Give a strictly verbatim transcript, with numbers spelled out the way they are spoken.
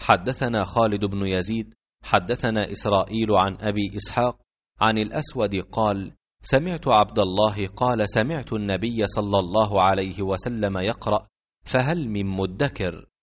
حدثنا خالد بن يزيد حدثنا إسرائيل عن أبي إسحاق عن الأسود قال: سمعت عبد الله قال: سمعت النبي صلى الله عليه وسلم يقرأ: فهل من مدكر؟